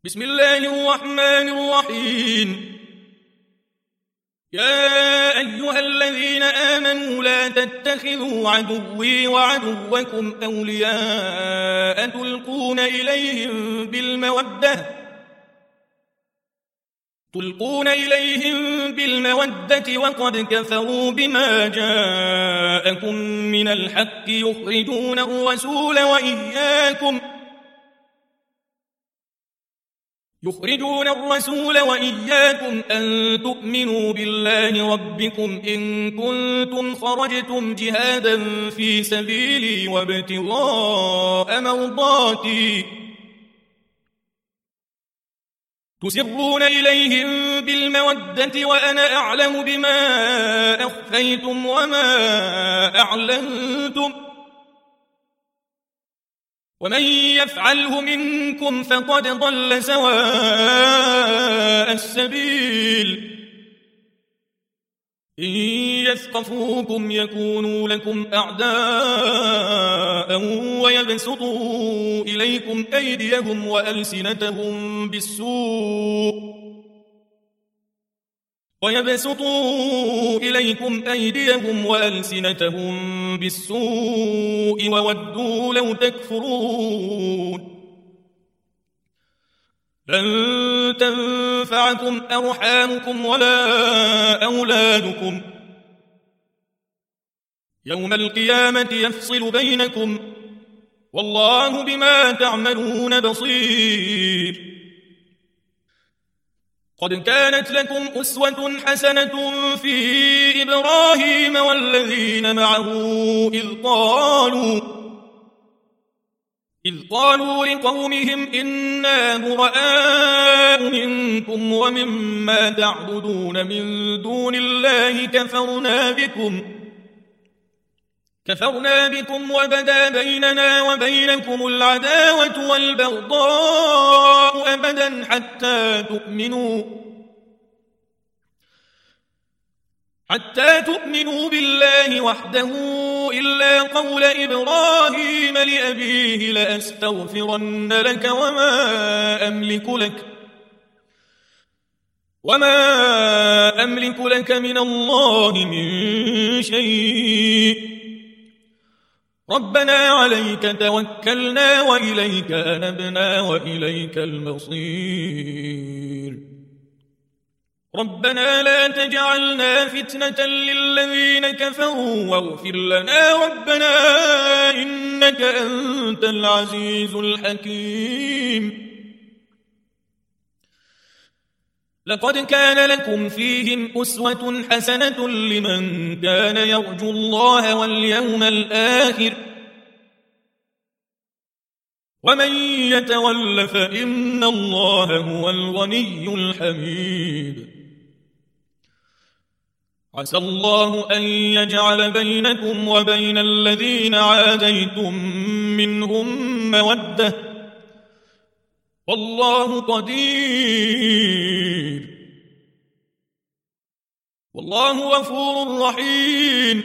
بسم الله الرحمن الرحيم. يا أيها الذين آمنوا لا تتخذوا عدوي وعدوكم أولياء تلقون إليهم بالمودة وقد كفروا بما جاءكم من الحق يخرجون الرسول وإياكم أن تؤمنوا بالله ربكم إن كنتم خرجتم جهادا في سبيلي وابتغاء مرضاتي تسرون إليهم بالمودة وأنا أعلم بما أخفيتم وما أعلنتم ومن يفعله منكم فقد ضل سواء السبيل. إن يثقفوكم يكونوا لكم أعداء ويبسطوا إليكم أيديهم وألسنتهم بالسوء وودوا لو تكفرون. لن تنفعكم أرحامكم ولا أولادكم يوم القيامة يفصل بينكم والله بما تعملون بصير. قد كانت لكم أسوة حسنة في إبراهيم والذين معه إذ قالوا لقومهم إنا براء منكم ومما تعبدون من دون الله كفرنا بكم وبدا بيننا وبينكم العداوة والبغضاء أبدا حتى تؤمنوا بالله وحده إلا قول إبراهيم لأبيه لأستغفرن لك وما أملك لك من الله من شيء ربنا عليك توكلنا وإليك أنبنا وإليك المصير. ربنا لا تجعلنا فتنة للذين كفروا واغفر لنا ربنا إنك أنت العزيز الحكيم. لقد كان لكم فيهم أسوة حسنة لمن كان يرجو الله واليوم الآخر ومن يتول فإن الله هو الغني الحميد. عسى الله أن يجعل بينكم وبين الذين عاديتم منهم مودة والله قدير والله غفور رحيم.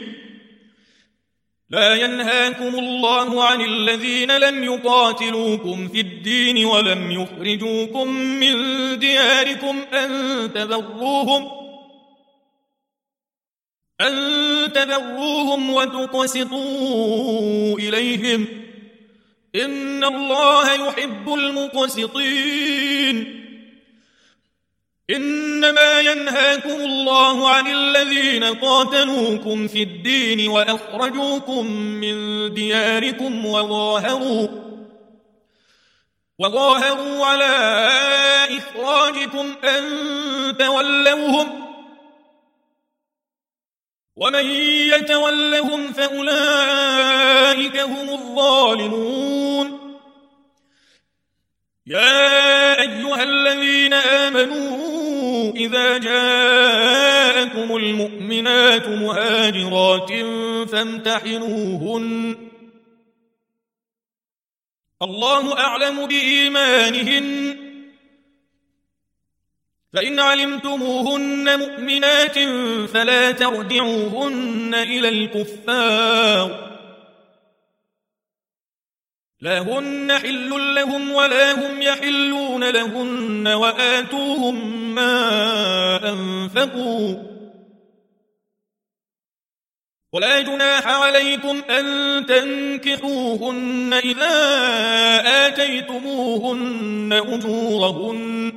لا ينهاكم الله عن الذين لم يقاتلوكم في الدين ولم يخرجوكم من دياركم أن تبروهم وتقسطوا إليهم إن الله يحب المقسطين. إنما ينهاكم الله عن الذين قاتلوكم في الدين وأخرجوكم من دياركم وظاهروا على إخراجكم أن تولوهم ومن يتولهم فأولئك هم الظالمون. يا أيها الذين آمنوا إذا جاءكم المؤمنات مهاجرات فامتحنوهن الله أعلم بإيمانهن فإن علمتموهن مؤمنات فلا ترجعوهن إلى الكفار لا هن حل لهم ولا هم يحلون لهن وآتوهم ما أنفقوا ولا جناح عليكم أن تنكحوهن إذا آتيتموهن أجورهن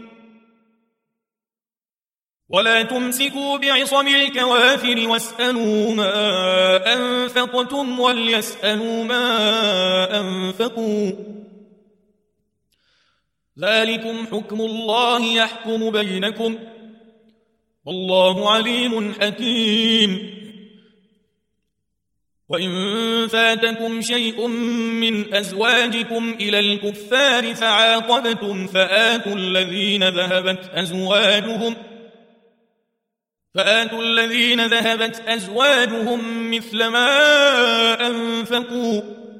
ولا تمسكوا بعصم الكوافر واسألوا ما أنفقتم وليسألوا ما أنفقوا ذلكم حكم الله يحكم بينكم والله عليم حكيم وإن فاتكم شيء من أزواجكم إلى الكفار فعاقبتم فآتوا الذين ذهبت أزواجهم مثل ما أنفقوا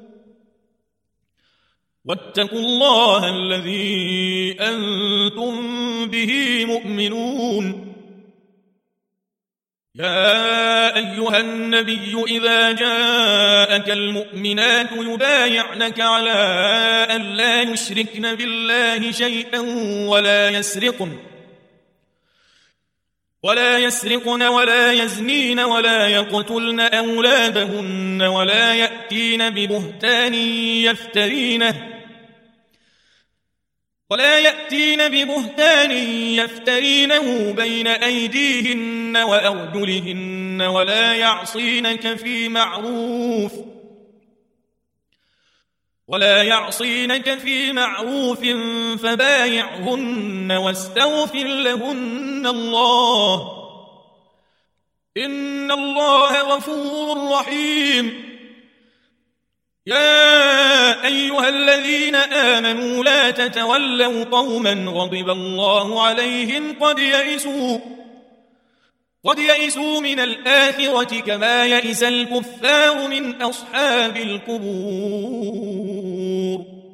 واتقوا الله الذي أنتم به مؤمنون يا أيها النبي إذا جاءك المؤمنات يبايعنك على أن لا يشركن بالله شيئا ولا يسرقن ولا يزنين ولا يقتلن أولادهن ولا يأتين ببهتان يفترينه بين أيديهن وأرجلهن ولا يعصينك في معروف فبايعهن واستغفر لهن الله إن الله غفور رحيم يا أيها الذين آمنوا لا تتولوا قوما غضب الله عليهم قد يئسوا من الآخرة كما يئس الكفار من أصحاب القبور